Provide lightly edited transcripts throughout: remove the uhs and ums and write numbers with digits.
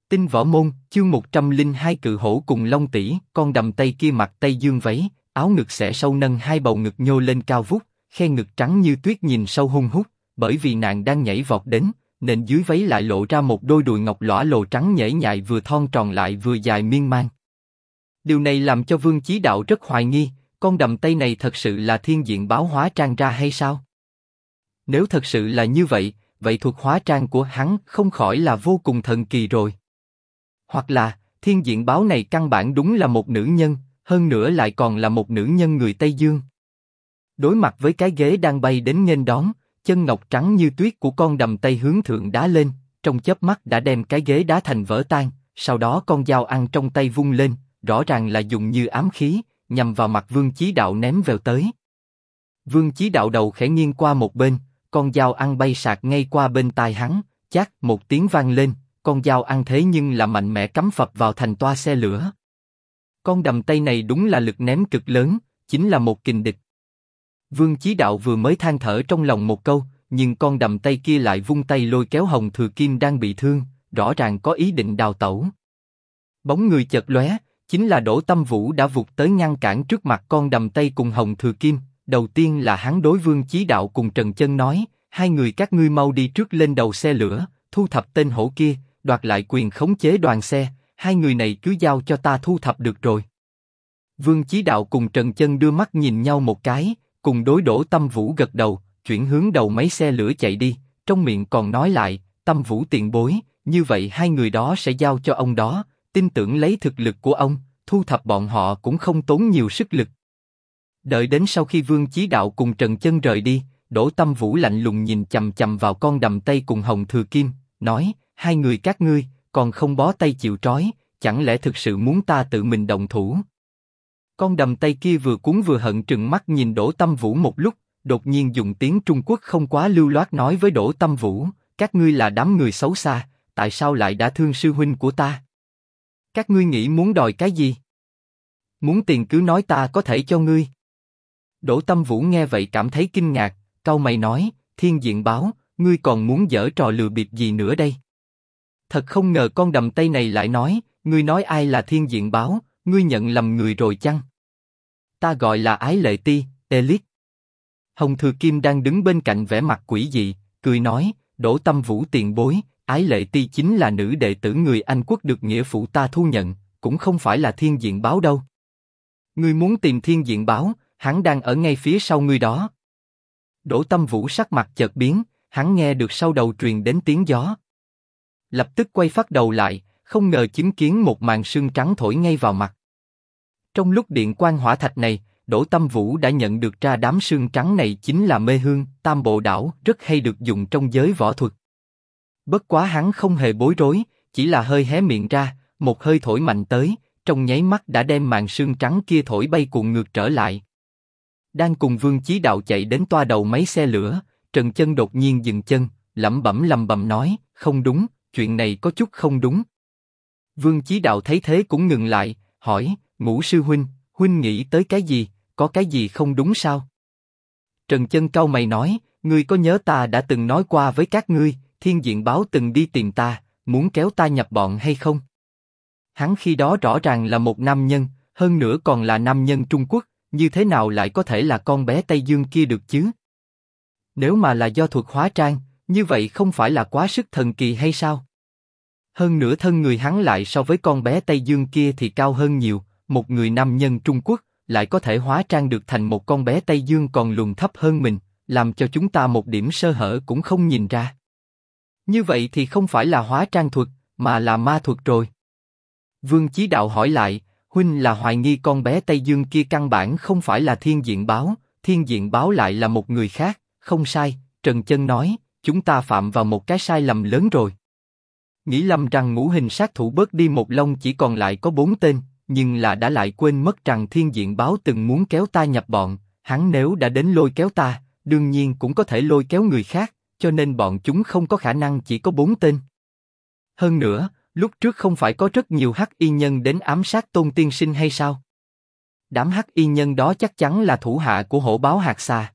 Tinh Võ Môn, chương 102 Cự Hổ cùng Long Tỷ. Con đầm Tây kia mặc tây dương váy, áo ngực xẻ sâu nâng hai bầu ngực nhô lên cao vút, khe ngực trắng như tuyết nhìn sâu hun hút. Bởi vì nàng đang nhảy vọt đến, nên dưới váy lại lộ ra một đôi đùi ngọc lõa lồ trắng nhễ nhại, vừa thon tròn lại vừa dài miên man. Điều này làm cho Vương Chí Đạo rất hoài nghi, con đầm Tây này thật sự là Thiên Diện Báo hóa trang ra hay sao? Nếu thật sự là như vậy, vậy thuật hóa trang của hắn không khỏi là vô cùng thần kỳ rồi. Hoặc là, Thiên Diện Báo này căn bản đúng là một nữ nhân, hơn nữa lại còn là một nữ nhân người Tây Dương. Đối mặt với cái ghế đang bay đến nghênh đón, chân ngọc trắng như tuyết của con đầm Tây hướng thượng đá lên, trong chớp mắt đã đem cái ghế đá thành vỡ tan. Sau đó con dao ăn trong tay vung lên, rõ ràng là dùng như ám khí, nhằm vào mặt Vương Chí Đạo ném vào tới. Vương Chí Đạo đầu khẽ nghiêng qua một bên, con dao ăn bay sạc ngay qua bên tai hắn, chát một tiếng vang lên, con dao ăn thế nhưng là mạnh mẽ cắm phập vào thành toa xe lửa. Con đầm Tây này đúng là lực ném cực lớn, chính là một kình địch. Vương Chí Đạo vừa mới than thở trong lòng một câu, nhưng con đầm Tây kia lại vung tay lôi kéo Hồng Thừa Kim đang bị thương, rõ ràng có ý định đào tẩu. Bóng người chợt lóe, chính là Đỗ Tâm Vũ đã vụt tới ngăn cản trước mặt con đầm Tây cùng Hồng Thừa Kim. Đầu tiên là hắn đối Vương Chí Đạo cùng Trần Chân nói, hai người các ngươi mau đi trước lên đầu xe lửa, thu thập tên hổ kia, đoạt lại quyền khống chế đoàn xe, hai người này cứ giao cho ta thu thập được rồi. Vương Chí Đạo cùng Trần Chân đưa mắt nhìn nhau một cái, cùng đối Đỗ Tâm Vũ gật đầu, chuyển hướng đầu mấy xe lửa chạy đi, trong miệng còn nói lại, Tâm Vũ tiền bối, như vậy hai người đó sẽ giao cho ông đó, tin tưởng lấy thực lực của ông, thu thập bọn họ cũng không tốn nhiều sức lực. Đợi đến sau khi Vương Chí Đạo cùng Trần Chân rời đi, Đỗ Tâm Vũ lạnh lùng nhìn chằm chằm vào con đầm Tây cùng Hồng Thừa Kim, nói, hai người các ngươi còn không bó tay chịu trói, chẳng lẽ thực sự muốn ta tự mình động thủ? Con đầm Tây kia vừa cuống vừa hận trừng mắt nhìn Đỗ Tâm Vũ một lúc, đột nhiên dùng tiếng Trung Quốc không quá lưu loát nói với Đỗ Tâm Vũ, các ngươi là đám người xấu xa, tại sao lại đã thương sư huynh của ta? Các ngươi nghĩ muốn đòi cái gì? Muốn tiền cứ nói ta có thể cho ngươi. Đỗ Tâm Vũ nghe vậy cảm thấy kinh ngạc, cau mày nói, Thiên Diện Báo, ngươi còn muốn giở trò lừa bịp gì nữa đây? Thật không ngờ con đầm Tây này lại nói, ngươi nói ai là Thiên Diện Báo, ngươi nhận lầm người rồi chăng? Ta gọi là Ái Lệ Ti, Elite. Hồng Thừa Kim đang đứng bên cạnh vẻ mặt quỷ dị, cười nói, Đỗ Tâm Vũ tiền bối, Ái Lệ Ti chính là nữ đệ tử người Anh quốc được nghĩa phụ ta thu nhận, cũng không phải là Thiên Diện Báo đâu. Ngươi muốn tìm Thiên Diện Báo, hắn đang ở ngay phía sau ngươi đó. Đỗ Tâm Vũ sắc mặt chợt biến, hắn nghe được sau đầu truyền đến tiếng gió. Lập tức quay phát đầu lại, không ngờ chứng kiến một màn sương trắng thổi ngay vào mặt. Trong lúc điện quang hỏa thạch này, Đỗ Tâm Vũ đã nhận được ra đám sương trắng này chính là mê hương, tam bộ đảo, rất hay được dùng trong giới võ thuật. Bất quá hắn không hề bối rối, chỉ là hơi hé miệng ra, một hơi thổi mạnh tới, trong nháy mắt đã đem màn sương trắng kia thổi bay cuộn ngược trở lại. Đang cùng Vương Chí Đạo chạy đến toa đầu mấy xe lửa, Trần Chân đột nhiên dừng chân, lẩm bẩm nói, không đúng, chuyện này có chút không đúng. Vương Chí Đạo thấy thế cũng ngừng lại, hỏi, Ngũ sư huynh, huynh nghĩ tới cái gì, có cái gì không đúng sao? Trần Chân cau mày nói, ngươi có nhớ ta đã từng nói qua với các ngươi, Thiên Diện Báo từng đi tìm ta, muốn kéo ta nhập bọn hay không? Hắn khi đó rõ ràng là một nam nhân, hơn nữa còn là nam nhân Trung Quốc, như thế nào lại có thể là con bé Tây Dương kia được chứ? Nếu mà là do thuật hóa trang, như vậy không phải là quá sức thần kỳ hay sao? Hơn nữa thân người hắn lại so với con bé Tây Dương kia thì cao hơn nhiều, một người nam nhân Trung Quốc lại có thể hóa trang được thành một con bé Tây Dương còn lùn thấp hơn mình, làm cho chúng ta một điểm sơ hở cũng không nhìn ra. Như vậy thì không phải là hóa trang thuật, mà là ma thuật rồi. Vương Chí Đạo hỏi lại, huynh là hoài nghi con bé Tây Dương kia căn bản không phải là Thiên Diện Báo, Thiên Diện Báo lại là một người khác, không sai, Trần Chân nói, chúng ta phạm vào một cái sai lầm lớn rồi. Nghĩ lầm rằng ngũ hình sát thủ bớt đi một lông chỉ còn lại có 4 tên, nhưng là đã lại quên mất rằng Thiên Diện Báo từng muốn kéo ta nhập bọn, hắn nếu đã đến lôi kéo ta, đương nhiên cũng có thể lôi kéo người khác, cho nên bọn chúng không có khả năng chỉ có 4 tên. Hơn nữa, lúc trước không phải có rất nhiều hắc y nhân đến ám sát Tôn tiên sinh hay sao? Đám hắc y nhân đó chắc chắn là thủ hạ của hổ báo hạt xà.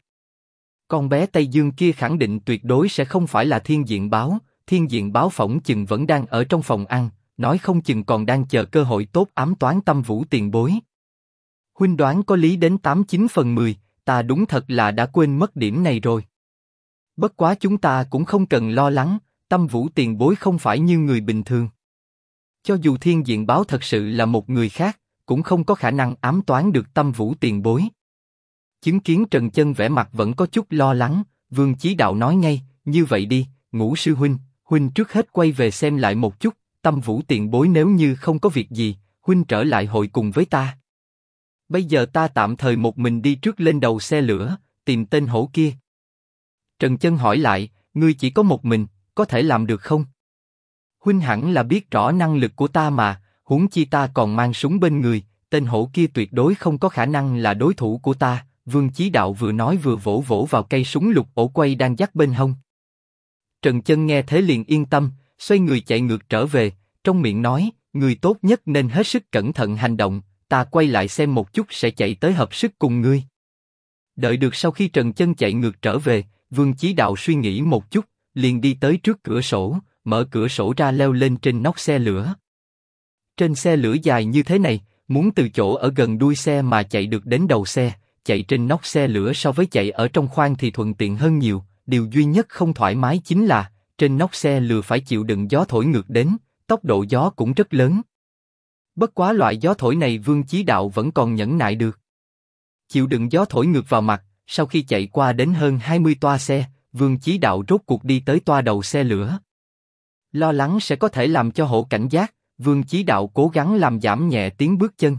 Con bé Tây Dương kia khẳng định tuyệt đối sẽ không phải là Thiên Diện Báo, Thiên Diện Báo phỏng chừng vẫn đang ở trong phòng ăn, nói không chừng còn đang chờ cơ hội tốt ám toán Tâm Vũ tiền bối. Huynh đoán có lý đến 89/10, ta đúng thật là đã quên mất điểm này rồi. Bất quá chúng ta cũng không cần lo lắng, Tâm Vũ tiền bối không phải như người bình thường. Cho dù Thiên Diện Báo thật sự là một người khác, cũng không có khả năng ám toán được Tâm Vũ tiền bối. Chứng kiến Trần Chân vẻ mặt vẫn có chút lo lắng, Vương Chí Đạo nói ngay, như vậy đi, Ngũ sư huynh, huynh trước hết quay về xem lại một chút, Tâm Vũ tiền bối nếu như không có việc gì, huynh trở lại hội cùng với ta. Bây giờ ta tạm thời một mình đi trước lên đầu xe lửa, tìm tên hổ kia. Trần Chân hỏi lại, ngươi chỉ có một mình, có thể làm được không? Huynh hẳn là biết rõ năng lực của ta mà, huống chi ta còn mang súng bên người, tên hổ kia tuyệt đối không có khả năng là đối thủ của ta. Vương Chí Đạo vừa nói vừa vỗ vỗ vào cây súng lục ổ quay đang dắt bên hông. Trần Chân nghe thế liền yên tâm, xoay người chạy ngược trở về, trong miệng nói, ngươi tốt nhất nên hết sức cẩn thận hành động, ta quay lại xem một chút sẽ chạy tới hợp sức cùng ngươi. Đợi được sau khi Trần Chân chạy ngược trở về, Vương Chí Đạo suy nghĩ một chút, liền đi tới trước cửa sổ, mở cửa sổ ra leo lên trên nóc xe lửa. Trên xe lửa dài như thế này, muốn từ chỗ ở gần đuôi xe mà chạy được đến đầu xe, chạy trên nóc xe lửa so với chạy ở trong khoang thì thuận tiện hơn nhiều. Điều duy nhất không thoải mái chính là trên nóc xe lửa phải chịu đựng gió thổi ngược đến, tốc độ gió cũng rất lớn. Bất quá loại gió thổi này Vương Chí Đạo vẫn còn nhẫn nại được. Chịu đựng gió thổi ngược vào mặt, sau khi chạy qua đến hơn 20 toa xe, Vương Chí Đạo rốt cuộc đi tới toa đầu xe lửa. Lo lắng sẽ có thể làm cho hổ cảnh giác, Vương Chí Đạo cố gắng làm giảm nhẹ tiếng bước chân.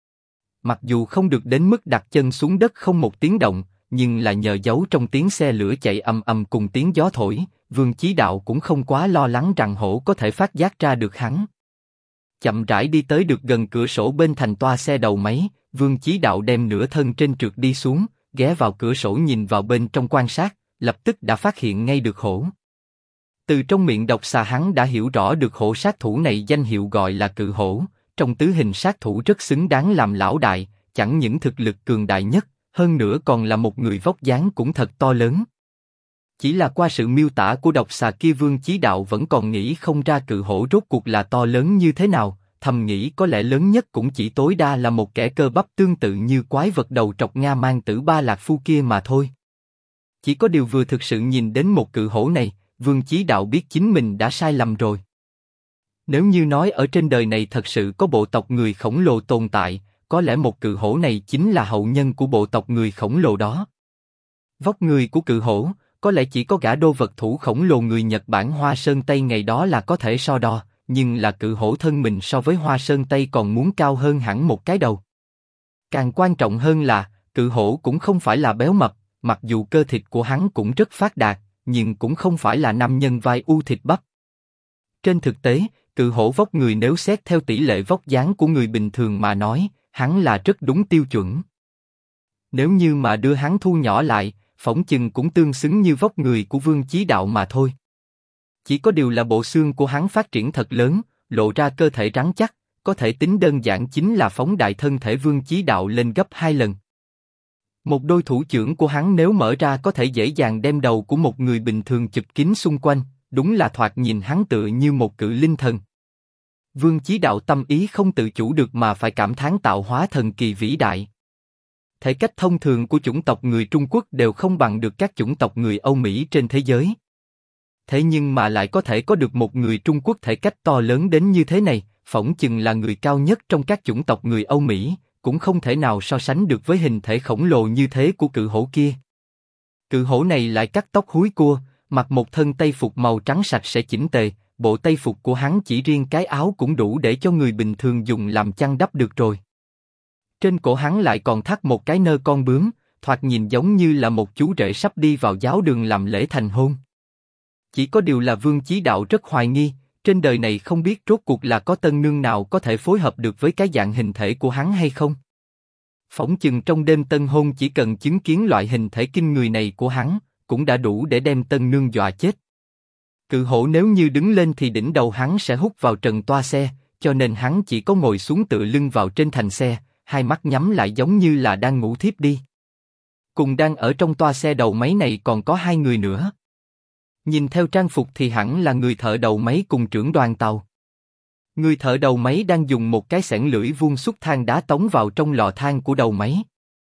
Mặc dù không được đến mức đặt chân xuống đất không một tiếng động, nhưng là nhờ giấu trong tiếng xe lửa chạy ầm ầm cùng tiếng gió thổi, Vương Chí Đạo cũng không quá lo lắng rằng hổ có thể phát giác ra được hắn. Chậm rãi đi tới được gần cửa sổ bên thành toa xe đầu máy, Vương Chí Đạo đem nửa thân trên trượt đi xuống, ghé vào cửa sổ nhìn vào bên trong quan sát, lập tức đã phát hiện ngay được hổ. Từ trong miệng độc xà hắn đã hiểu rõ được hổ sát thủ này danh hiệu gọi là cự hổ, trong tứ hình sát thủ rất xứng đáng làm lão đại, chẳng những thực lực cường đại nhất, hơn nữa còn là một người vóc dáng cũng thật to lớn. Chỉ là qua sự miêu tả của độc xà kia Vương Chí Đạo vẫn còn nghĩ không ra cự hổ rốt cuộc là to lớn như thế nào, thầm nghĩ có lẽ lớn nhất cũng chỉ tối đa là một kẻ cơ bắp tương tự như quái vật đầu trọc Nga Mang Tử Ba Lạc Phu kia mà thôi. Chỉ có điều vừa thực sự nhìn đến một cự hổ này, Vương Chí Đạo biết chính mình đã sai lầm rồi. Nếu như nói ở trên đời này thật sự có bộ tộc người khổng lồ tồn tại, có lẽ một cự hổ này chính là hậu nhân của bộ tộc người khổng lồ đó. Vóc người của cự hổ, có lẽ chỉ có gã đô vật thủ khổng lồ người Nhật Bản Hoa Sơn Tây ngày đó là có thể so đo, nhưng là cự hổ thân mình so với Hoa Sơn Tây còn muốn cao hơn hẳn một cái đầu. Càng quan trọng hơn là, cự hổ cũng không phải là béo mập, mặc dù cơ thịt của hắn cũng rất phát đạt, nhưng cũng không phải là nam nhân vai u thịt bắp. Trên thực tế, cự hổ vóc người nếu xét theo tỷ lệ vóc dáng của người bình thường mà nói, hắn là rất đúng tiêu chuẩn. Nếu như mà đưa hắn thu nhỏ lại, phỏng chừng cũng tương xứng như vóc người của Vương Chí Đạo mà thôi. Chỉ có điều là bộ xương của hắn phát triển thật lớn, lộ ra cơ thể rắn chắc, có thể tính đơn giản chính là phóng đại thân thể Vương Chí Đạo lên gấp 2 lần. Một đôi thủ trưởng của hắn nếu mở ra có thể dễ dàng đem đầu của một người bình thường chụp kín xung quanh, đúng là thoạt nhìn hắn tựa như một cự linh thần. Vương Chí Đạo tâm ý không tự chủ được mà phải cảm thán tạo hóa thần kỳ vĩ đại. Thể cách thông thường của chủng tộc người Trung Quốc đều không bằng được các chủng tộc người Âu Mỹ trên thế giới. Thế nhưng mà lại có thể có được một người Trung Quốc thể cách to lớn đến như thế này, phỏng chừng là người cao nhất trong các chủng tộc người Âu Mỹ, cũng không thể nào so sánh được với hình thể khổng lồ như thế của cự hổ kia. Cự hổ này lại cắt tóc húi cua, mặc một thân tây phục màu trắng sạch sẽ chỉnh tề, bộ tây phục của hắn chỉ riêng cái áo cũng đủ để cho người bình thường dùng làm chăn đắp được rồi. Trên cổ hắn lại còn thắt một cái nơ con bướm, thoạt nhìn giống như là một chú rể sắp đi vào giáo đường làm lễ thành hôn. Chỉ có điều là Vương Chí Đạo rất hoài nghi, trên đời này không biết rốt cuộc là có tân nương nào có thể phối hợp được với cái dạng hình thể của hắn hay không. Phỏng chừng trong đêm tân hôn chỉ cần chứng kiến loại hình thể kinh người này của hắn, cũng đã đủ để đem tân nương dọa chết. Cự hổ nếu như đứng lên thì đỉnh đầu hắn sẽ hút vào trần toa xe, cho nên hắn chỉ có ngồi xuống tựa lưng vào trên thành xe, hai mắt nhắm lại giống như là đang ngủ thiếp đi. Cùng đang ở trong toa xe đầu máy này còn có hai người nữa. Nhìn theo trang phục thì hẳn là người thợ đầu máy cùng trưởng đoàn tàu. Người thợ đầu máy đang dùng một cái xẻng lưỡi vuông xúc than đá tống vào trong lò than của đầu máy.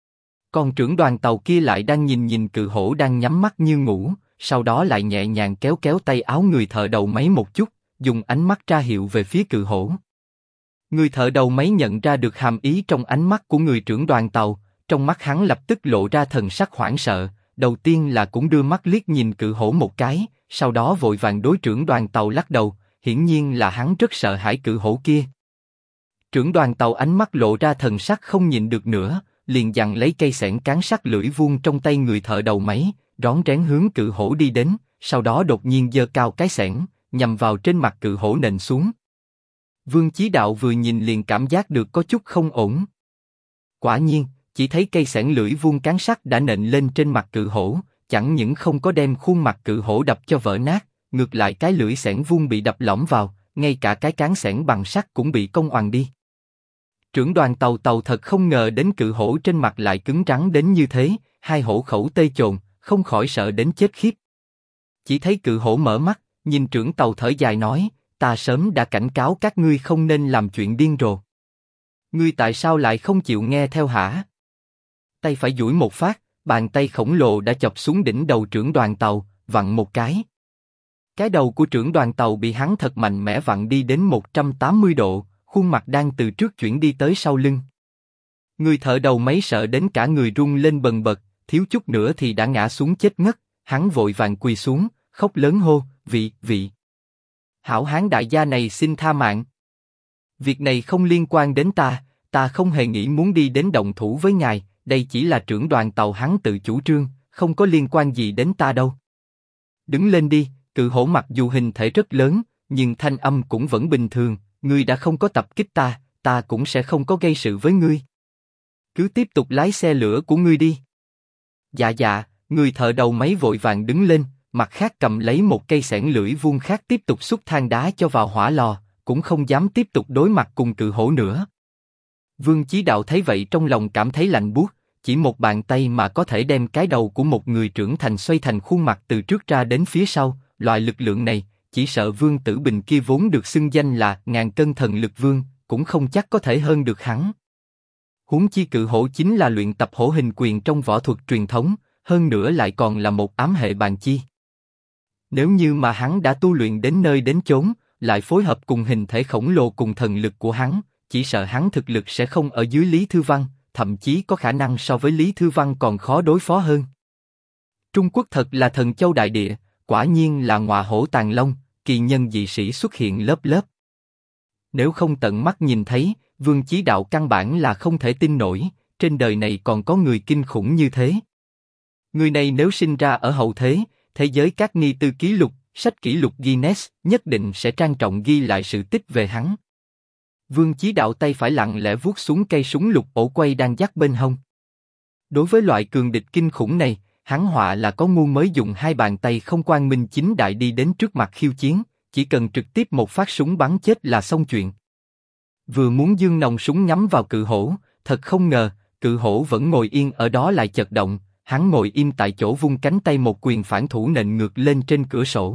Còn trưởng đoàn tàu kia lại đang nhìn cự hổ đang nhắm mắt như ngủ, sau đó lại nhẹ nhàng kéo kéo tay áo người thợ đầu máy một chút, dùng ánh mắt ra hiệu về phía cự hổ. Người thợ đầu máy nhận ra được hàm ý trong ánh mắt của người trưởng đoàn tàu, trong mắt hắn lập tức lộ ra thần sắc hoảng sợ, đầu tiên là cũng đưa mắt liếc nhìn cự hổ một cái, sau đó vội vàng đối trưởng đoàn tàu lắc đầu, hiển nhiên là hắn rất sợ hãi cự hổ kia. Trưởng đoàn tàu ánh mắt lộ ra thần sắc không nhịn được nữa, liền giằng lấy cây xẻng cán sắt lưỡi vuông trong tay người thợ đầu máy, rón rén hướng cự hổ đi đến, sau đó đột nhiên giơ cao cái xẻng, nhằm vào trên mặt cự hổ nện xuống. Vương Chí Đạo vừa nhìn liền cảm giác được có chút không ổn. Quả nhiên, chỉ thấy cây xẻng lưỡi vuông cán sắt đã nện lên trên mặt cự hổ, chẳng những không có đem khuôn mặt cự hổ đập cho vỡ nát, ngược lại cái lưỡi xẻng vuông bị đập lõm vào, ngay cả cái cán xẻng bằng sắt cũng bị cong oằn đi. Trưởng đoàn tàu thật không ngờ đến cự hổ trên mặt lại cứng rắn đến như thế, hai hổ khẩu tê chồn, không khỏi sợ đến chết khiếp. Chỉ thấy cự hổ mở mắt, nhìn trưởng tàu thở dài nói, ta sớm đã cảnh cáo các ngươi không nên làm chuyện điên rồ. Ngươi tại sao lại không chịu nghe theo hả? Tay phải duỗi một phát, bàn tay khổng lồ đã chọc xuống đỉnh đầu trưởng đoàn tàu, vặn một cái. Cái đầu của trưởng đoàn tàu bị hắn thật mạnh mẽ vặn đi đến 180 độ, khuôn mặt đang từ trước chuyển đi tới sau lưng. Người thợ đầu máy sợ đến cả người run lên bần bật, thiếu chút nữa thì đã ngã xuống chết ngất, hắn vội vàng quỳ xuống, khóc lớn hô, vị. Hảo hán đại gia này xin tha mạng. Việc này không liên quan đến ta không hề nghĩ muốn đi đến động thủ với ngài, đây chỉ là trưởng đoàn tàu hắn tự chủ trương, không có liên quan gì đến ta đâu. Đứng lên đi, cự hổ mặc dù hình thể rất lớn, nhưng thanh âm cũng vẫn bình thường, ngươi đã không có tập kích ta cũng sẽ không có gây sự với ngươi. Cứ tiếp tục lái xe lửa của ngươi đi. Dạ, người thợ đầu máy vội vàng đứng lên, mặt khác cầm lấy một cây xẻng lưỡi vuông khác tiếp tục xúc than đá cho vào hỏa lò, cũng không dám tiếp tục đối mặt cùng cự hổ nữa. Vương Chí Đạo thấy vậy trong lòng cảm thấy lạnh buốt, chỉ một bàn tay mà có thể đem cái đầu của một người trưởng thành xoay thành khuôn mặt từ trước ra đến phía sau, loại lực lượng này, chỉ sợ Vương Tử Bình kia vốn được xưng danh là ngàn cân thần lực vương, cũng không chắc có thể hơn được hắn. Huống chi cự hổ chính là luyện tập hổ hình quyền trong võ thuật truyền thống, hơn nữa lại còn là một ám hệ bàn chi. Nếu như mà hắn đã tu luyện đến nơi đến chốn, lại phối hợp cùng hình thể khổng lồ cùng thần lực của hắn, chỉ sợ hắn thực lực sẽ không ở dưới Lý Thư Văn, thậm chí có khả năng so với Lý Thư Văn còn khó đối phó hơn. Trung Quốc thật là thần châu đại địa, quả nhiên là ngọa hổ tàng long, kỳ nhân dị sĩ xuất hiện lớp lớp. Nếu không tận mắt nhìn thấy, Vương Chí Đạo căn bản là không thể tin nổi, trên đời này còn có người kinh khủng như thế. Người này nếu sinh ra ở hậu thế giới các ni tư ký lục, sách kỷ lục Guinness nhất định sẽ trang trọng ghi lại sự tích về hắn. Vương Chí Đạo tay phải lặng lẽ vuốt xuống cây súng lục ổ quay đang dắt bên hông. Đối với loại cường địch kinh khủng này, hắn họa là có ngu mới dùng hai bàn tay không quang minh chính đại đi đến trước mặt khiêu chiến, chỉ cần trực tiếp một phát súng bắn chết là xong chuyện. Vừa muốn giương nòng súng nhắm vào cự hổ, thật không ngờ, cự hổ vẫn ngồi yên ở đó lại chật động, hắn ngồi im tại chỗ vung cánh tay một quyền phản thủ nện ngược lên trên cửa sổ.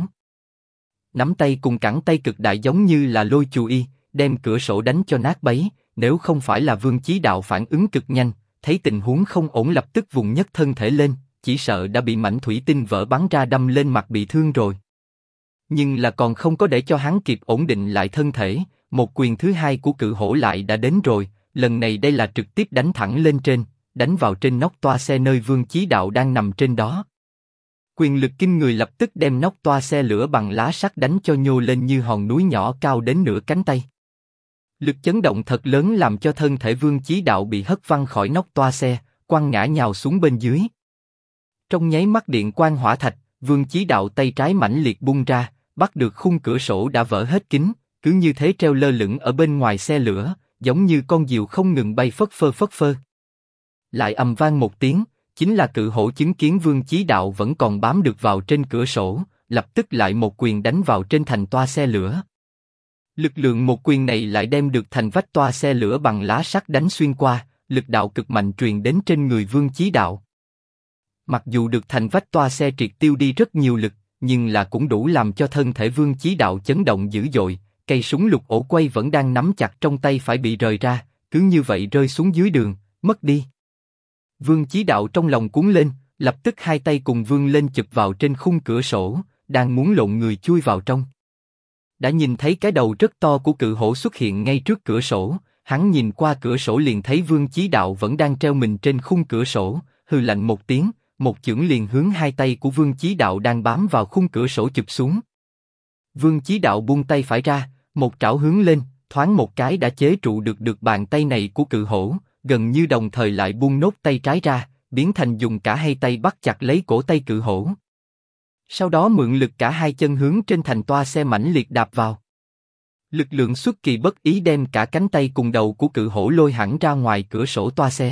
Nắm tay cùng cẳng tay cực đại giống như là lôi chù y, đem cửa sổ đánh cho nát bấy, nếu không phải là Vương Chí Đạo phản ứng cực nhanh, thấy tình huống không ổn lập tức vùng nhấc thân thể lên, chỉ sợ đã bị mảnh thủy tinh vỡ bắn ra đâm lên mặt bị thương rồi. Nhưng là còn không có để cho hắn kịp ổn định lại thân thể, một quyền thứ hai của cự hổ lại đã đến rồi, lần này đây là trực tiếp đánh thẳng lên trên, đánh vào trên nóc toa xe nơi Vương Chí Đạo đang nằm trên đó. Quyền lực kinh người lập tức đem nóc toa xe lửa bằng lá sắt đánh cho nhô lên như hòn núi nhỏ cao đến nửa cánh tay. Lực chấn động thật lớn làm cho thân thể Vương Chí Đạo bị hất văng khỏi nóc toa xe, quăng ngã nhào xuống bên dưới. Trong nháy mắt điện quang hỏa thạch, Vương Chí Đạo tay trái mãnh liệt bung ra, bắt được khung cửa sổ đã vỡ hết kính, cứ như thế treo lơ lửng ở bên ngoài xe lửa, giống như con diều không ngừng bay phất phơ. Lại ầm vang một tiếng, chính là cự hổ chứng kiến Vương Chí Đạo vẫn còn bám được vào trên cửa sổ, lập tức lại một quyền đánh vào trên thành toa xe lửa. Lực lượng một quyền này lại đem được thành vách toa xe lửa bằng lá sắt đánh xuyên qua, lực đạo cực mạnh truyền đến trên người Vương Chí Đạo. Mặc dù được thành vách toa xe triệt tiêu đi rất nhiều lực, nhưng là cũng đủ làm cho thân thể Vương Chí Đạo chấn động dữ dội, cây súng lục ổ quay vẫn đang nắm chặt trong tay phải bị rời ra, cứ như vậy rơi xuống dưới đường, mất đi. Vương Chí Đạo trong lòng cuốn lên, lập tức hai tay cùng vươn lên chụp vào trên khung cửa sổ, đang muốn lộn người chui vào trong. Đã nhìn thấy cái đầu rất to của cự hổ xuất hiện ngay trước cửa sổ, hắn nhìn qua cửa sổ liền thấy Vương Chí Đạo vẫn đang treo mình trên khung cửa sổ, hừ lạnh một tiếng, một chưởng liền hướng hai tay của Vương Chí Đạo đang bám vào khung cửa sổ chụp xuống. Vương Chí Đạo buông tay phải ra, một trảo hướng lên, thoáng một cái đã chế trụ được bàn tay này của cự hổ, gần như đồng thời lại buông nốt tay trái ra, biến thành dùng cả hai tay bắt chặt lấy cổ tay cự hổ. Sau đó mượn lực cả hai chân hướng trên thành toa xe mãnh liệt đạp vào. Lực lượng xuất kỳ bất ý đem cả cánh tay cùng đầu của cự hổ lôi hẳn ra ngoài cửa sổ toa xe.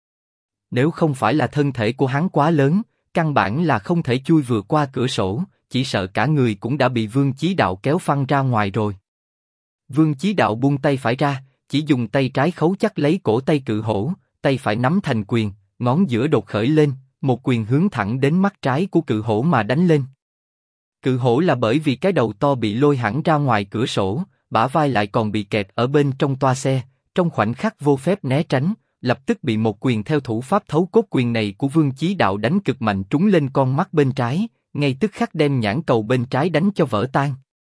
Nếu không phải là thân thể của hắn quá lớn, căn bản là không thể chui vừa qua cửa sổ, chỉ sợ cả người cũng đã bị Vương Chí Đạo kéo phăng ra ngoài rồi. Vương Chí Đạo buông tay phải ra, chỉ dùng tay trái khấu chắc lấy cổ tay cự hổ, tay phải nắm thành quyền, ngón giữa đột khởi lên, một quyền hướng thẳng đến mắt trái của cự hổ mà đánh lên. Cự hổ là bởi vì cái đầu to bị lôi hẳn ra ngoài cửa sổ, bả vai lại còn bị kẹt ở bên trong toa xe, trong khoảnh khắc vô phép né tránh, lập tức bị một quyền theo thủ pháp thấu cốt quyền này của Vương Chí Đạo đánh cực mạnh trúng lên con mắt bên trái, ngay tức khắc đem nhãn cầu bên trái đánh cho vỡ tan.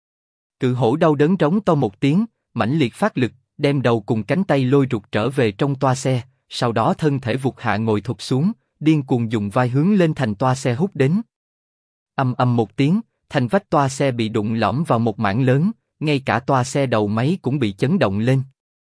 Cự hổ đau đớn rống to một tiếng, mãnh liệt phát lực, đem đầu cùng cánh tay lôi rụt trở về trong toa xe, sau đó thân thể vụt hạ ngồi thụp xuống, điên cuồng dùng vai hướng lên thành toa xe hút đến. Ầm ầm một tiếng, thành vách toa xe bị đụng lõm vào một mảng lớn, ngay cả toa xe đầu máy cũng bị chấn động lên.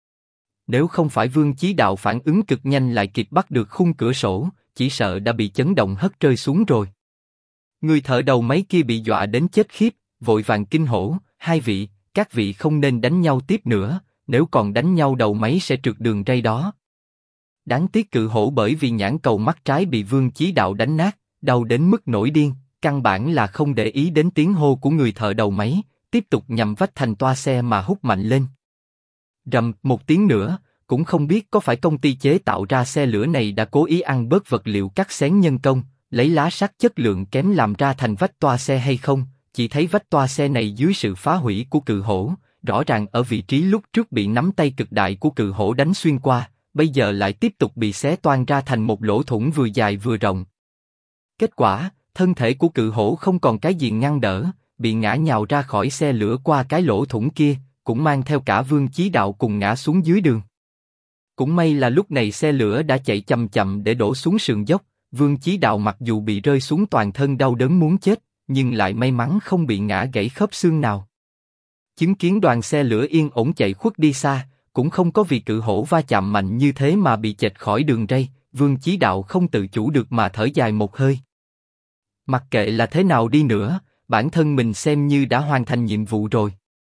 Nếu không phải Vương Chí Đạo phản ứng cực nhanh lại kịp bắt được khung cửa sổ, chỉ sợ đã bị chấn động hất rơi xuống rồi. Người thợ đầu máy kia bị dọa đến chết khiếp, vội vàng kinh hổ, hai vị, các vị không nên đánh nhau tiếp nữa, nếu còn đánh nhau đầu máy sẽ trượt đường ray đó. Đáng tiếc cự hổ bởi vì nhãn cầu mắt trái bị Vương Chí Đạo đánh nát, đau đến mức nổi điên, căn bản là không để ý đến tiếng hô của người thợ đầu máy, tiếp tục nhằm vách thành toa xe mà hút mạnh lên. Rầm một tiếng nữa, cũng không biết có phải công ty chế tạo ra xe lửa này đã cố ý ăn bớt vật liệu cắt xén nhân công, lấy lá sắt chất lượng kém làm ra thành vách toa xe hay không, chỉ thấy vách toa xe này dưới sự phá hủy của cự hổ, rõ ràng ở vị trí lúc trước bị nắm tay cực đại của cự hổ đánh xuyên qua, bây giờ lại tiếp tục bị xé toang ra thành một lỗ thủng vừa dài vừa rộng. Kết quả, thân thể của cự hổ không còn cái gì ngăn đỡ, bị ngã nhào ra khỏi xe lửa qua cái lỗ thủng kia, cũng mang theo cả Vương Chí Đạo cùng ngã xuống dưới đường. Cũng may là lúc này xe lửa đã chạy chậm chậm để đổ xuống sườn dốc, Vương Chí Đạo mặc dù bị rơi xuống toàn thân đau đớn muốn chết, nhưng lại may mắn không bị ngã gãy khớp xương nào. Chứng kiến đoàn xe lửa yên ổn chạy khuất đi xa, cũng không có vì cự hổ va chạm mạnh như thế mà bị chệch khỏi đường ray, Vương Chí Đạo không tự chủ được mà thở dài một hơi. Mặc kệ là thế nào đi nữa, bản thân mình xem như đã hoàn thành nhiệm vụ rồi.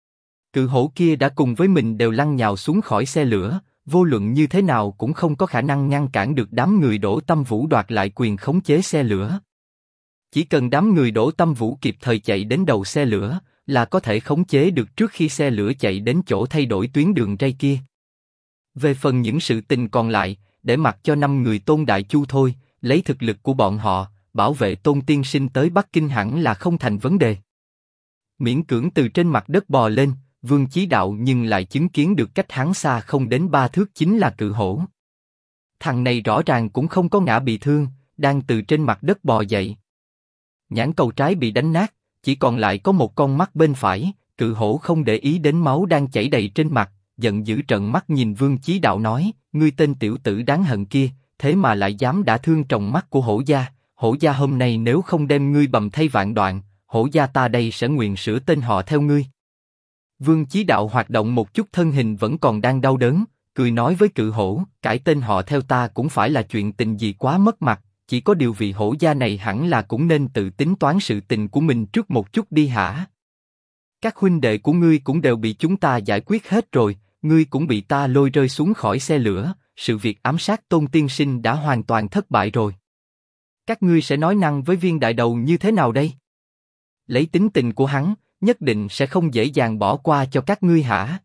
Cự hổ kia đã cùng với mình đều lăn nhào xuống khỏi xe lửa, vô luận như thế nào cũng không có khả năng ngăn cản được đám người Đỗ Tâm Vũ đoạt lại quyền khống chế xe lửa. Chỉ cần đám người Đỗ Tâm Vũ kịp thời chạy đến đầu xe lửa, là có thể khống chế được trước khi xe lửa chạy đến chỗ thay đổi tuyến đường ray kia. Về phần những sự tình còn lại, để mặc cho 5 người Tôn Đại Chu thôi, lấy thực lực của bọn họ, bảo vệ Tôn Tiên Sinh tới Bắc Kinh hẳn là không thành vấn đề. Miễn cưỡng từ trên mặt đất bò lên, Vương Chí Đạo nhưng lại chứng kiến được cách hắn xa không đến 3 thước chính là cự hổ. Thằng này rõ ràng cũng không có ngã bị thương, đang từ trên mặt đất bò dậy. Nhãn cầu trái bị đánh nát, chỉ còn lại có một con mắt bên phải, cự hổ không để ý đến máu đang chảy đầy trên mặt, giận dữ trợn mắt nhìn Vương Chí Đạo nói, ngươi tên tiểu tử đáng hận kia, thế mà lại dám đả thương tròng mắt của hổ gia hôm nay nếu không đem ngươi bầm thay vạn đoạn, hổ gia ta đây sẽ nguyện sửa tên họ theo ngươi. Vương Chí Đạo hoạt động một chút thân hình vẫn còn đang đau đớn, cười nói với cự hổ, cải tên họ theo ta cũng phải là chuyện tình gì quá mất mặt, chỉ có điều vị hổ gia này hẳn là cũng nên tự tính toán sự tình của mình trước một chút đi hả? Các huynh đệ của ngươi cũng đều bị chúng ta giải quyết hết rồi, ngươi cũng bị ta lôi rơi xuống khỏi xe lửa, sự việc ám sát Tôn Tiên Sinh đã hoàn toàn thất bại rồi. Các ngươi sẽ nói năng với viên đại đầu như thế nào đây? Lấy tính tình của hắn, nhất định sẽ không dễ dàng bỏ qua cho các ngươi hả?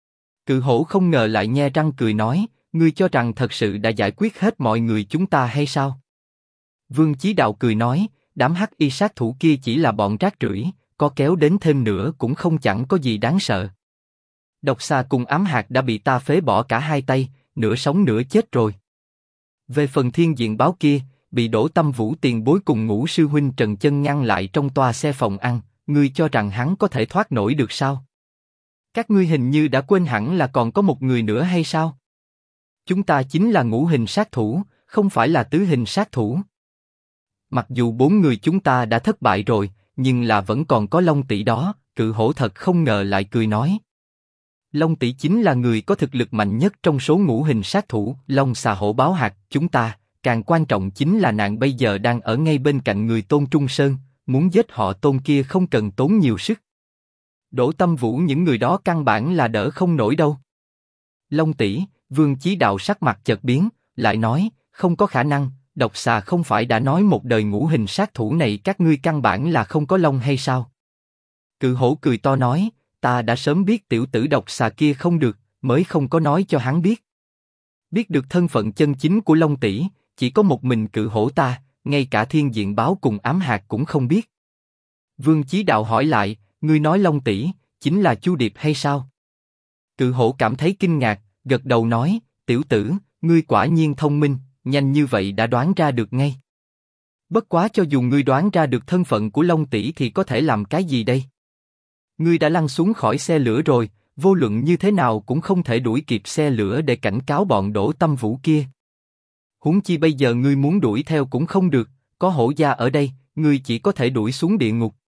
Cự hổ không ngờ lại nhe răng cười nói, ngươi cho rằng thật sự đã giải quyết hết mọi người chúng ta hay sao? Vương Chí Đạo cười nói, đám hắc y sát thủ kia chỉ là bọn rác rưởi, có kéo đến thêm nữa cũng không chẳng có gì đáng sợ. Độc xà cùng ám hạt đã bị ta phế bỏ cả hai tay, nửa sống nửa chết rồi. Về phần thiên diện báo kia, bị Đỗ Tâm Vũ tiền bối cùng Ngũ sư huynh Trần Chân ngăn lại trong toa xe phòng ăn, ngươi cho rằng hắn có thể thoát nổi được sao? Các ngươi hình như đã quên hẳn là còn có một người nữa hay sao? Chúng ta chính là ngũ hình sát thủ, không phải là tứ hình sát thủ. Mặc dù 4 người chúng ta đã thất bại rồi, nhưng là vẫn còn có Long Tỷ đó. Cự hổ thật không ngờ lại cười nói. Long Tỷ chính là người có thực lực mạnh nhất trong số ngũ hình sát thủ. Long xà hổ báo hạt, chúng ta, càng quan trọng chính là nàng bây giờ đang ở ngay bên cạnh người Tôn Trung Sơn, muốn giết họ Tôn kia không cần tốn nhiều sức. Đỗ Tâm Vũ những người đó căn bản là đỡ không nổi đâu. Long Tỷ, Vương Chí Đạo sắc mặt chợt biến, lại nói, không có khả năng. Độc xà không phải đã nói một đời ngũ hình sát thủ này các ngươi căn bản là không có long hay sao? Cự hổ cười to nói, ta đã sớm biết tiểu tử độc xà kia không được, mới không có nói cho hắn biết. Biết được thân phận chân chính của Long Tỷ, chỉ có một mình cự hổ ta, ngay cả thiên diện báo cùng ám hạt cũng không biết. Vương Chí Đạo hỏi lại, ngươi nói Long Tỷ chính là Chu Điệp hay sao? Cự hổ cảm thấy kinh ngạc, gật đầu nói, tiểu tử, ngươi quả nhiên thông minh, nhanh như vậy đã đoán ra được ngay. Bất quá cho dù ngươi đoán ra được thân phận của Long Tỷ thì có thể làm cái gì đây? Ngươi đã lăn xuống khỏi xe lửa rồi, vô luận như thế nào cũng không thể đuổi kịp xe lửa để cảnh cáo bọn Đỗ Tâm Vũ kia. Huống chi bây giờ ngươi muốn đuổi theo cũng không được, có hổ gia ở đây, ngươi chỉ có thể đuổi xuống địa ngục.